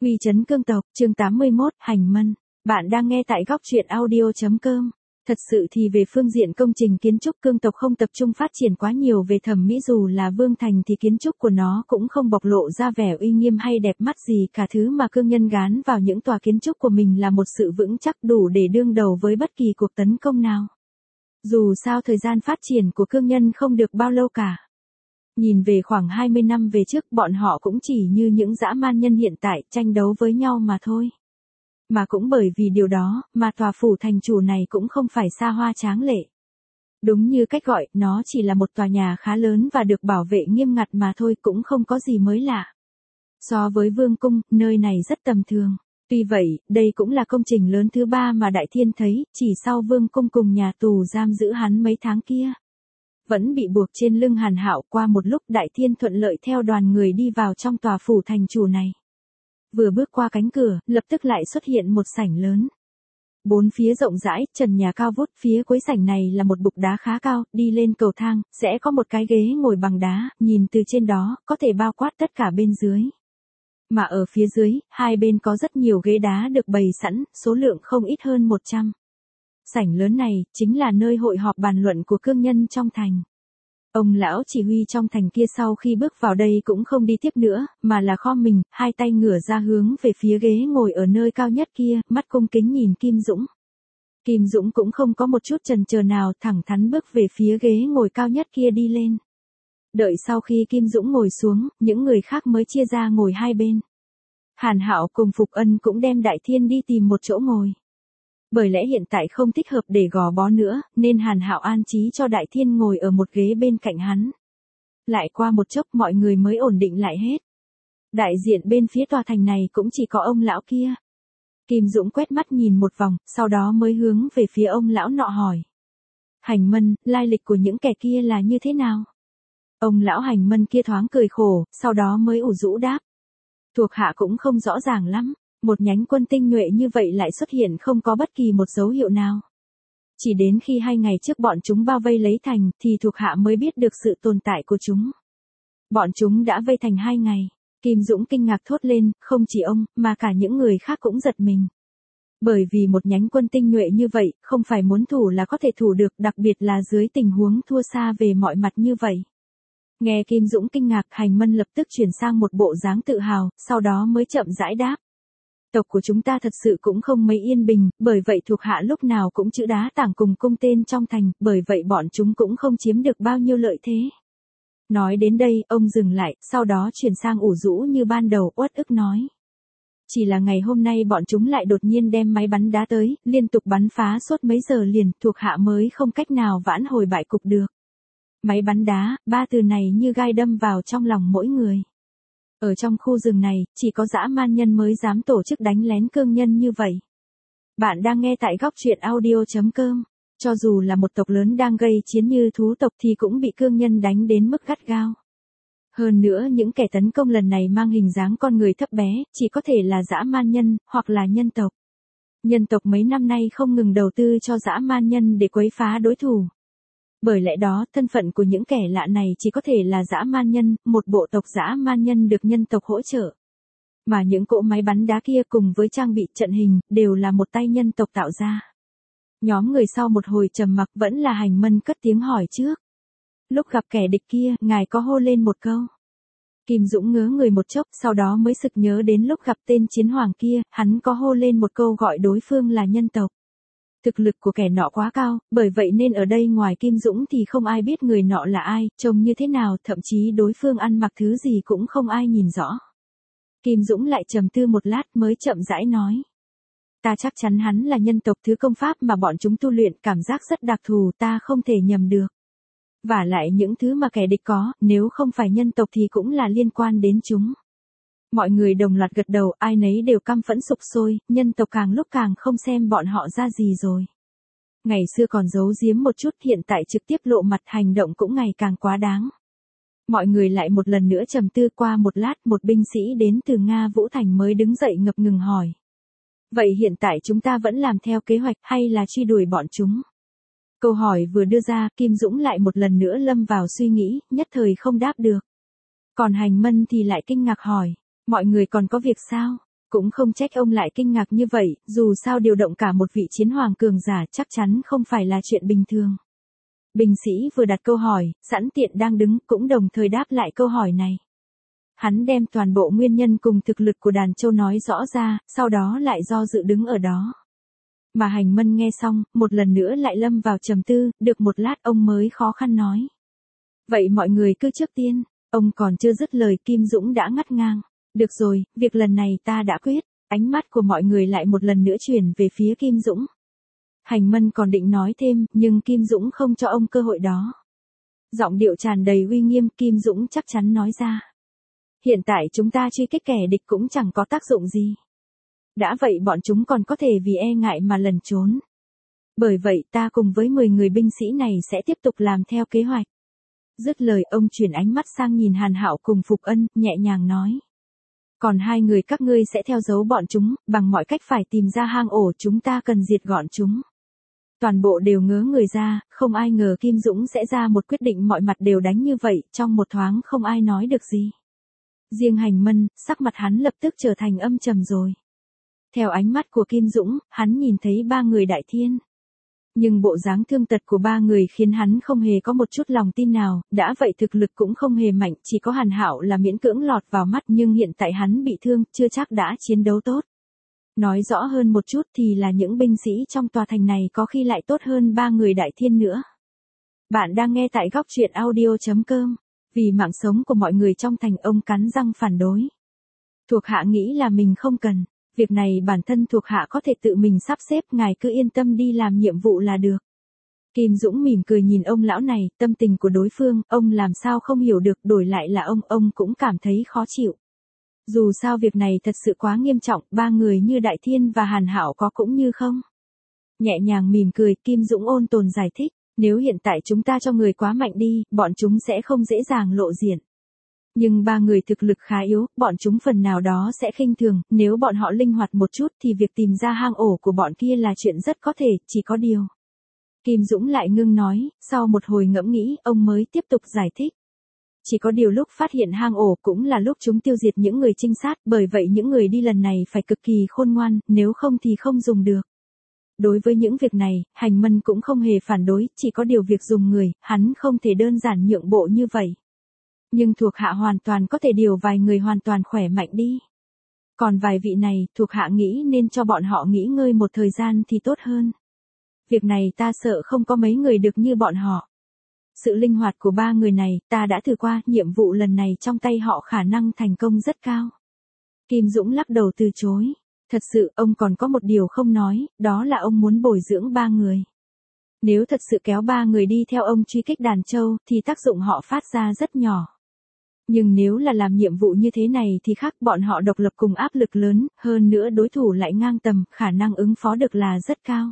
Uy chấn cương tộc, chương 81, Hành Mân. Bạn đang nghe tại góc truyện audio.com. Thật sự thì về phương diện công trình kiến trúc cương tộc không tập trung phát triển quá nhiều về thẩm mỹ, dù là vương thành thì kiến trúc của nó cũng không bộc lộ ra vẻ uy nghiêm hay đẹp mắt gì cả. Thứ mà cương nhân gán vào những tòa kiến trúc của mình là một sự vững chắc đủ để đương đầu với bất kỳ cuộc tấn công nào. Dù sao thời gian phát triển của cương nhân không được bao lâu cả. Nhìn về khoảng 20 năm về trước, bọn họ cũng chỉ như những dã man nhân hiện tại, tranh đấu với nhau mà thôi. Mà cũng bởi vì điều đó, mà tòa phủ thành chủ này cũng không phải xa hoa tráng lệ. Đúng như cách gọi, nó chỉ là một tòa nhà khá lớn và được bảo vệ nghiêm ngặt mà thôi, cũng không có gì mới lạ. So với vương cung, nơi này rất tầm thường. Tuy vậy, đây cũng là công trình lớn thứ ba mà Đại Thiên thấy, chỉ sau vương cung cùng nhà tù giam giữ hắn mấy tháng kia. Vẫn bị buộc trên lưng Hàn Hạo. Qua một lúc, Đại Thiên thuận lợi theo đoàn người đi vào trong tòa phủ thành chủ này. Vừa bước qua cánh cửa, lập tức lại xuất hiện một sảnh lớn. Bốn phía rộng rãi, trần nhà cao vút, phía cuối sảnh này là một bục đá khá cao, đi lên cầu thang, sẽ có một cái ghế ngồi bằng đá, nhìn từ trên đó, có thể bao quát tất cả bên dưới. Mà ở phía dưới, hai bên có rất nhiều ghế đá được bày sẵn, số lượng không ít hơn 100. Sảnh lớn này, chính là nơi hội họp bàn luận của cương nhân trong thành. Ông lão chỉ huy trong thành kia sau khi bước vào đây cũng không đi tiếp nữa, mà là khom mình, hai tay ngửa ra hướng về phía ghế ngồi ở nơi cao nhất kia, mắt cung kính nhìn Kim Dũng. Kim Dũng cũng không có một chút chần chờ nào, thẳng thắn bước về phía ghế ngồi cao nhất kia đi lên. Đợi sau khi Kim Dũng ngồi xuống, những người khác mới chia ra ngồi hai bên. Hàn Hạo cùng Phục Ân cũng đem Đại Thiên đi tìm một chỗ ngồi. Bởi lẽ hiện tại không thích hợp để gò bó nữa, nên Hàn Hạo an trí cho Đại Thiên ngồi ở một ghế bên cạnh hắn. Lại qua một chốc mọi người mới ổn định lại hết. Đại diện bên phía tòa thành này cũng chỉ có ông lão kia. Kim Dũng quét mắt nhìn một vòng, sau đó mới hướng về phía ông lão nọ hỏi. Hành Mân, lai lịch của những kẻ kia là như thế nào? Ông lão Hành Mân kia thoáng cười khổ, sau đó mới ủ rũ đáp. Thuộc hạ cũng không rõ ràng lắm. Một nhánh quân tinh nhuệ như vậy lại xuất hiện không có bất kỳ một dấu hiệu nào. Chỉ đến khi 2 ngày trước bọn chúng bao vây lấy thành, thì thuộc hạ mới biết được sự tồn tại của chúng. Bọn chúng đã vây thành 2 ngày. Kim Dũng kinh ngạc thốt lên, không chỉ ông, mà cả những người khác cũng giật mình. Bởi vì một nhánh quân tinh nhuệ như vậy, không phải muốn thủ là có thể thủ được, đặc biệt là dưới tình huống thua xa về mọi mặt như vậy. Nghe Kim Dũng kinh ngạc, Hành Mân lập tức chuyển sang một bộ dáng tự hào, sau đó mới chậm rãi đáp. Tộc của chúng ta thật sự cũng không mấy yên bình, bởi vậy thuộc hạ lúc nào cũng chữ đá tảng cùng cung tên trong thành, bởi vậy bọn chúng cũng không chiếm được bao nhiêu lợi thế. Nói đến đây, ông dừng lại, sau đó chuyển sang ủ rũ như ban đầu, uất ức nói. Chỉ là ngày hôm nay bọn chúng lại đột nhiên đem máy bắn đá tới, liên tục bắn phá suốt mấy giờ liền, thuộc hạ mới không cách nào vãn hồi bại cục được. Máy bắn đá, 3 từ này như gai đâm vào trong lòng mỗi người. Ở trong khu rừng này, chỉ có dã man nhân mới dám tổ chức đánh lén cương nhân như vậy. Bạn đang nghe tại góc truyện audio.com. Cho dù là một tộc lớn đang gây chiến như thú tộc thì cũng bị cương nhân đánh đến mức gắt gao. Hơn nữa những kẻ tấn công lần này mang hình dáng con người thấp bé, chỉ có thể là dã man nhân, hoặc là nhân tộc. Nhân tộc mấy năm nay không ngừng đầu tư cho dã man nhân để quấy phá đối thủ. Bởi lẽ đó, thân phận của những kẻ lạ này chỉ có thể là dã man nhân, một bộ tộc dã man nhân được nhân tộc hỗ trợ. Mà những cỗ máy bắn đá kia cùng với trang bị trận hình, đều là một tay nhân tộc tạo ra. Nhóm người sau một hồi trầm mặc vẫn là Hành Mân cất tiếng hỏi trước. Lúc gặp kẻ địch kia, ngài có hô lên một câu. Kim Dũng ngớ người một chốc, sau đó mới sực nhớ đến lúc gặp tên chiến hoàng kia, hắn có hô lên một câu gọi đối phương là nhân tộc. Thực lực của kẻ nọ quá cao, bởi vậy nên ở đây ngoài Kim Dũng thì không ai biết người nọ là ai, trông như thế nào, thậm chí đối phương ăn mặc thứ gì cũng không ai nhìn rõ. Kim Dũng lại trầm tư một lát mới chậm rãi nói. Ta chắc chắn hắn là nhân tộc, thứ công pháp mà bọn chúng tu luyện cảm giác rất đặc thù, ta không thể nhầm được. Vả lại những thứ mà kẻ địch có, nếu không phải nhân tộc thì cũng là liên quan đến chúng. Mọi người đồng loạt gật đầu, ai nấy đều căm phẫn sục sôi, nhân tộc càng lúc càng không xem bọn họ ra gì rồi. Ngày xưa còn giấu giếm một chút, hiện tại trực tiếp lộ mặt, hành động cũng ngày càng quá đáng. Mọi người lại một lần nữa trầm tư. Qua một lát, một binh sĩ đến từ Nga Vũ Thành mới đứng dậy ngập ngừng hỏi. Vậy hiện tại chúng ta vẫn làm theo kế hoạch hay là truy đuổi bọn chúng? Câu hỏi vừa đưa ra, Kim Dũng lại một lần nữa lâm vào suy nghĩ, nhất thời không đáp được. Còn Hành Mân thì lại kinh ngạc hỏi. Mọi người còn có việc sao? Cũng không trách ông lại kinh ngạc như vậy, dù sao điều động cả một vị chiến hoàng cường giả chắc chắn không phải là chuyện bình thường. Binh sĩ vừa đặt câu hỏi, sẵn tiện đang đứng cũng đồng thời đáp lại câu hỏi này. Hắn đem toàn bộ nguyên nhân cùng thực lực của đàn châu nói rõ ra, sau đó lại do dự đứng ở đó. Mà Hành Mân nghe xong, một lần nữa lại lâm vào trầm tư, được một lát ông mới khó khăn nói. Vậy mọi người cứ trước tiên, ông còn chưa dứt lời Kim Dũng đã ngắt ngang. Được rồi, việc lần này ta đã quyết. Ánh mắt của mọi người lại một lần nữa chuyển về phía Kim Dũng. Hành Mân còn định nói thêm, nhưng Kim Dũng không cho ông cơ hội đó. Giọng điệu tràn đầy uy nghiêm, Kim Dũng chắc chắn nói ra. Hiện tại chúng ta truy kích kẻ địch cũng chẳng có tác dụng gì. Đã vậy bọn chúng còn có thể vì e ngại mà lẩn trốn. Bởi vậy ta cùng với 10 người binh sĩ này sẽ tiếp tục làm theo kế hoạch. Dứt lời ông chuyển ánh mắt sang nhìn Hàn Hạo cùng Phục Ân, nhẹ nhàng nói. Còn 2 người các ngươi sẽ theo dấu bọn chúng, bằng mọi cách phải tìm ra hang ổ, chúng ta cần diệt gọn chúng. Toàn bộ đều ngớ người ra, không ai ngờ Kim Dũng sẽ ra một quyết định mọi mặt đều đánh như vậy, trong một thoáng không ai nói được gì. Riêng Hành Mân, sắc mặt hắn lập tức trở thành âm trầm rồi. Theo ánh mắt của Kim Dũng, hắn nhìn thấy 3 người đại thiên. Nhưng bộ dáng thương tật của 3 người khiến hắn không hề có một chút lòng tin nào, đã vậy thực lực cũng không hề mạnh, chỉ có Hàn Hạo là miễn cưỡng lọt vào mắt nhưng hiện tại hắn bị thương, chưa chắc đã chiến đấu tốt. Nói rõ hơn một chút thì là những binh sĩ trong tòa thành này có khi lại tốt hơn 3 người đại thiên nữa. Bạn đang nghe tại góc truyện audio.com. Vì mạng sống của mọi người trong thành ông cắn răng phản đối. Thuộc hạ nghĩ là mình không cần. Việc này bản thân thuộc hạ có thể tự mình sắp xếp, ngài cứ yên tâm đi làm nhiệm vụ là được. Kim Dũng mỉm cười nhìn ông lão này, tâm tình của đối phương, ông làm sao không hiểu được, đổi lại là ông cũng cảm thấy khó chịu. Dù sao việc này thật sự quá nghiêm trọng, 3 người như Đại Thiên và Hàn Hạo có cũng như không. Nhẹ nhàng mỉm cười, Kim Dũng ôn tồn giải thích, nếu hiện tại chúng ta cho người quá mạnh đi, bọn chúng sẽ không dễ dàng lộ diện. Nhưng 3 người thực lực khá yếu, bọn chúng phần nào đó sẽ khinh thường, nếu bọn họ linh hoạt một chút thì việc tìm ra hang ổ của bọn kia là chuyện rất có thể, chỉ có điều. Kim Dũng lại ngưng nói, sau một hồi ngẫm nghĩ, ông mới tiếp tục giải thích. Chỉ có điều lúc phát hiện hang ổ cũng là lúc chúng tiêu diệt những người trinh sát, bởi vậy những người đi lần này phải cực kỳ khôn ngoan, nếu không thì không dùng được. Đối với những việc này, Hành Mân cũng không hề phản đối, chỉ có điều việc dùng người, hắn không thể đơn giản nhượng bộ như vậy. Nhưng thuộc hạ hoàn toàn có thể điều vài người hoàn toàn khỏe mạnh đi. Còn vài vị này, thuộc hạ nghĩ nên cho bọn họ nghỉ ngơi một thời gian thì tốt hơn. Việc này ta sợ không có mấy người được như bọn họ. Sự linh hoạt của 3 người này, ta đã thử qua, nhiệm vụ lần này trong tay họ khả năng thành công rất cao. Kim Dũng lắc đầu từ chối. Thật sự, ông còn có một điều không nói, đó là ông muốn bồi dưỡng 3 người. Nếu thật sự kéo 3 người đi theo ông truy kích đàn châu, thì tác dụng họ phát ra rất nhỏ. Nhưng nếu là làm nhiệm vụ như thế này thì khác, bọn họ độc lập cùng áp lực lớn, hơn nữa đối thủ lại ngang tầm, khả năng ứng phó được là rất cao.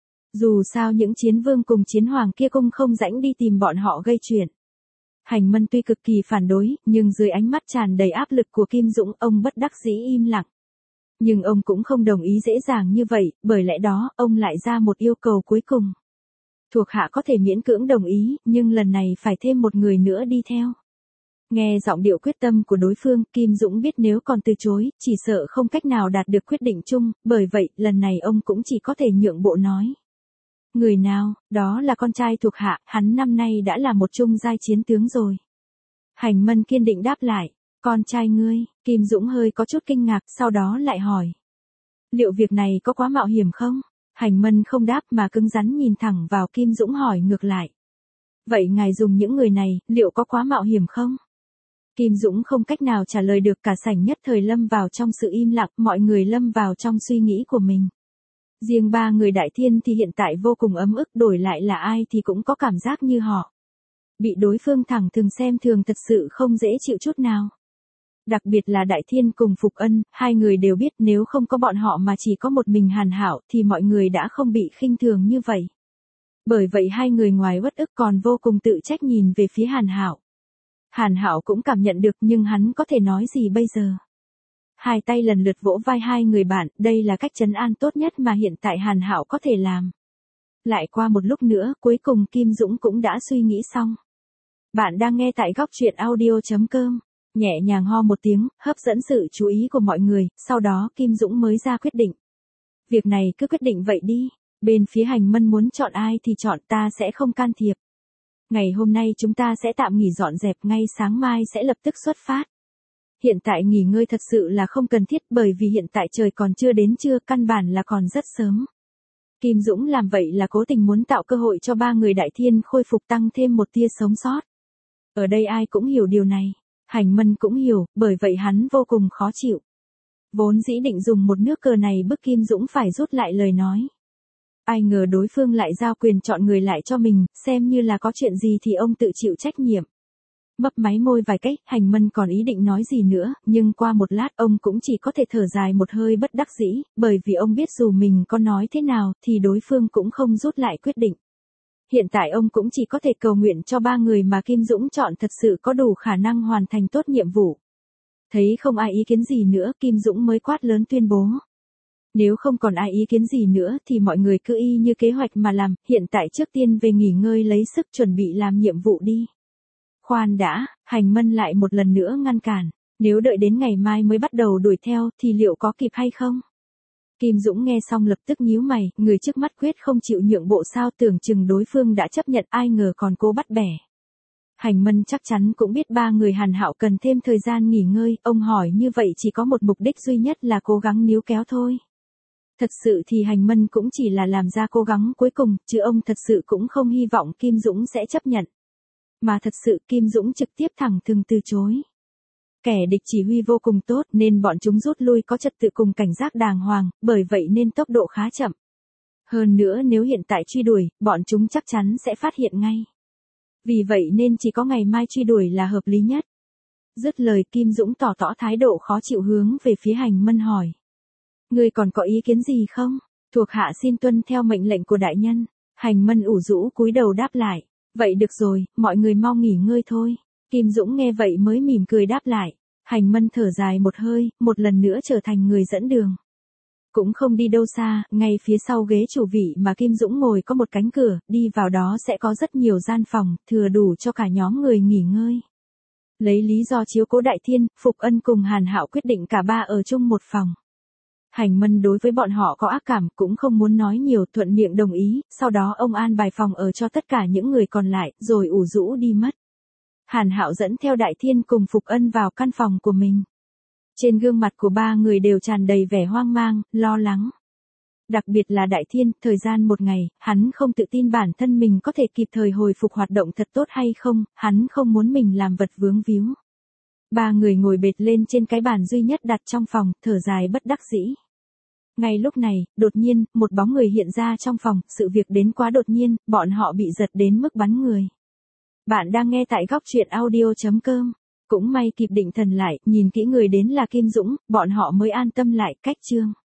Dù sao những chiến vương cùng chiến hoàng kia cũng không rãnh đi tìm bọn họ gây chuyện. Hành Mân tuy cực kỳ phản đối, nhưng dưới ánh mắt tràn đầy áp lực của Kim Dũng, ông bất đắc dĩ im lặng. Nhưng ông cũng không đồng ý dễ dàng như vậy, bởi lẽ đó, ông lại ra một yêu cầu cuối cùng. Thuộc hạ có thể miễn cưỡng đồng ý, nhưng lần này phải thêm một người nữa đi theo. Nghe giọng điệu quyết tâm của đối phương, Kim Dũng biết nếu còn từ chối, chỉ sợ không cách nào đạt được quyết định chung, bởi vậy, lần này ông cũng chỉ có thể nhượng bộ nói. Người nào, đó là con trai thuộc hạ, hắn năm nay đã là một trung giai chiến tướng rồi. Hành Mân kiên định đáp lại, con trai ngươi, Kim Dũng hơi có chút kinh ngạc, sau đó lại hỏi. Liệu việc này có quá mạo hiểm không? Hành Mân không đáp mà cứng rắn nhìn thẳng vào Kim Dũng hỏi ngược lại. Vậy ngài dùng những người này, liệu có quá mạo hiểm không? Kim Dũng không cách nào trả lời được, cả sảnh nhất thời lâm vào trong sự im lặng, mọi người lâm vào trong suy nghĩ của mình. Riêng 3 người đại thiên thì hiện tại vô cùng ấm ức, đổi lại là ai thì cũng có cảm giác như họ. Bị đối phương thẳng thừng xem thường thật sự không dễ chịu chút nào. Đặc biệt là Đại Thiên cùng Phục Ân, 2 người đều biết nếu không có bọn họ mà chỉ có một mình Hàn Hạo thì mọi người đã không bị khinh thường như vậy. Bởi vậy 2 người ngoài uất ức còn vô cùng tự trách nhìn về phía Hàn Hạo. Hàn Hạo cũng cảm nhận được nhưng hắn có thể nói gì bây giờ. 2 tay lần lượt vỗ vai 2 người bạn, đây là cách trấn an tốt nhất mà hiện tại Hàn Hạo có thể làm. Lại qua một lúc nữa, cuối cùng Kim Dũng cũng đã suy nghĩ xong. Bạn đang nghe tại góc truyện audio.com. Nhẹ nhàng ho một tiếng, hấp dẫn sự chú ý của mọi người, sau đó Kim Dũng mới ra quyết định. Việc này cứ quyết định vậy đi, bên phía Hành Mân muốn chọn ai thì chọn, ta sẽ không can thiệp. Ngày hôm nay chúng ta sẽ tạm nghỉ dọn dẹp, ngay sáng mai sẽ lập tức xuất phát. Hiện tại nghỉ ngơi thật sự là không cần thiết bởi vì hiện tại trời còn chưa đến trưa, căn bản là còn rất sớm. Kim Dũng làm vậy là cố tình muốn tạo cơ hội cho ba người Đại Thiên khôi phục, tăng thêm một tia sống sót. Ở đây ai cũng hiểu điều này, Hành Mân cũng hiểu, bởi vậy hắn vô cùng khó chịu. Vốn dĩ định dùng một nước cờ này bức Kim Dũng phải rút lại lời nói. Ai ngờ đối phương lại giao quyền chọn người lại cho mình, xem như là có chuyện gì thì ông tự chịu trách nhiệm. Mấp máy môi vài cách, Hành Mân còn ý định nói gì nữa, nhưng qua một lát ông cũng chỉ có thể thở dài một hơi bất đắc dĩ, bởi vì ông biết dù mình có nói thế nào thì đối phương cũng không rút lại quyết định. Hiện tại ông cũng chỉ có thể cầu nguyện cho ba người mà Kim Dũng chọn thật sự có đủ khả năng hoàn thành tốt nhiệm vụ. Thấy không ai ý kiến gì nữa, Kim Dũng mới quát lớn tuyên bố. Nếu không còn ai ý kiến gì nữa thì mọi người cứ y như kế hoạch mà làm, hiện tại trước tiên về nghỉ ngơi lấy sức chuẩn bị làm nhiệm vụ đi. Khoan đã, Hành Mân lại một lần nữa ngăn cản, nếu đợi đến ngày mai mới bắt đầu đuổi theo thì liệu có kịp hay không? Kim Dũng nghe xong lập tức nhíu mày, người trước mắt quyết không chịu nhượng bộ sao, tưởng chừng đối phương đã chấp nhận, ai ngờ còn cố bắt bẻ. Hành Mân chắc chắn cũng biết ba người Hàn Hạo cần thêm thời gian nghỉ ngơi, ông hỏi như vậy chỉ có một mục đích duy nhất là cố gắng níu kéo thôi. Thật sự thì Hành Mân cũng chỉ là làm ra cố gắng cuối cùng, chứ ông thật sự cũng không hy vọng Kim Dũng sẽ chấp nhận. Mà thật sự Kim Dũng trực tiếp thẳng thừng từ chối. Kẻ địch chỉ huy vô cùng tốt nên bọn chúng rút lui có trật tự cùng cảnh giác đàng hoàng, bởi vậy nên tốc độ khá chậm. Hơn nữa nếu hiện tại truy đuổi, bọn chúng chắc chắn sẽ phát hiện ngay. Vì vậy nên chỉ có ngày mai truy đuổi là hợp lý nhất. Dứt lời Kim Dũng tỏ thái độ khó chịu hướng về phía Hành Mân hỏi. Ngươi còn có ý kiến gì không? Thuộc hạ xin tuân theo mệnh lệnh của đại nhân. Hành Mân ủ rũ cúi đầu đáp lại. Vậy được rồi, mọi người mau nghỉ ngơi thôi. Kim Dũng nghe vậy mới mỉm cười đáp lại. Hành Mân thở dài một hơi, một lần nữa trở thành người dẫn đường. Cũng không đi đâu xa, ngay phía sau ghế chủ vị mà Kim Dũng ngồi có một cánh cửa, đi vào đó sẽ có rất nhiều gian phòng, thừa đủ cho cả nhóm người nghỉ ngơi. Lấy lý do chiếu cố Đại Thiên, Phục Ân cùng Hàn Hạo quyết định cả ba ở chung một phòng. Hành Mân đối với bọn họ có ác cảm, cũng không muốn nói nhiều, thuận miệng đồng ý, sau đó ông an bài phòng ở cho tất cả những người còn lại, rồi ủ rũ đi mất. Hàn Hạo dẫn theo Đại Thiên cùng Phục Ân vào căn phòng của mình. Trên gương mặt của ba người đều tràn đầy vẻ hoang mang, lo lắng. Đặc biệt là Đại Thiên, thời gian một ngày, hắn không tự tin bản thân mình có thể kịp thời hồi phục hoạt động thật tốt hay không, hắn không muốn mình làm vật vướng víu. Ba người ngồi bệt lên trên cái bàn duy nhất đặt trong phòng, thở dài bất đắc dĩ. Ngay lúc này, đột nhiên, một bóng người hiện ra trong phòng, sự việc đến quá đột nhiên, bọn họ bị giật đến mức bắn người. Bạn đang nghe tại góc truyện audio.com. Cũng may kịp định thần lại, nhìn kỹ người đến là Kim Dũng, bọn họ mới an tâm lại, cách chương.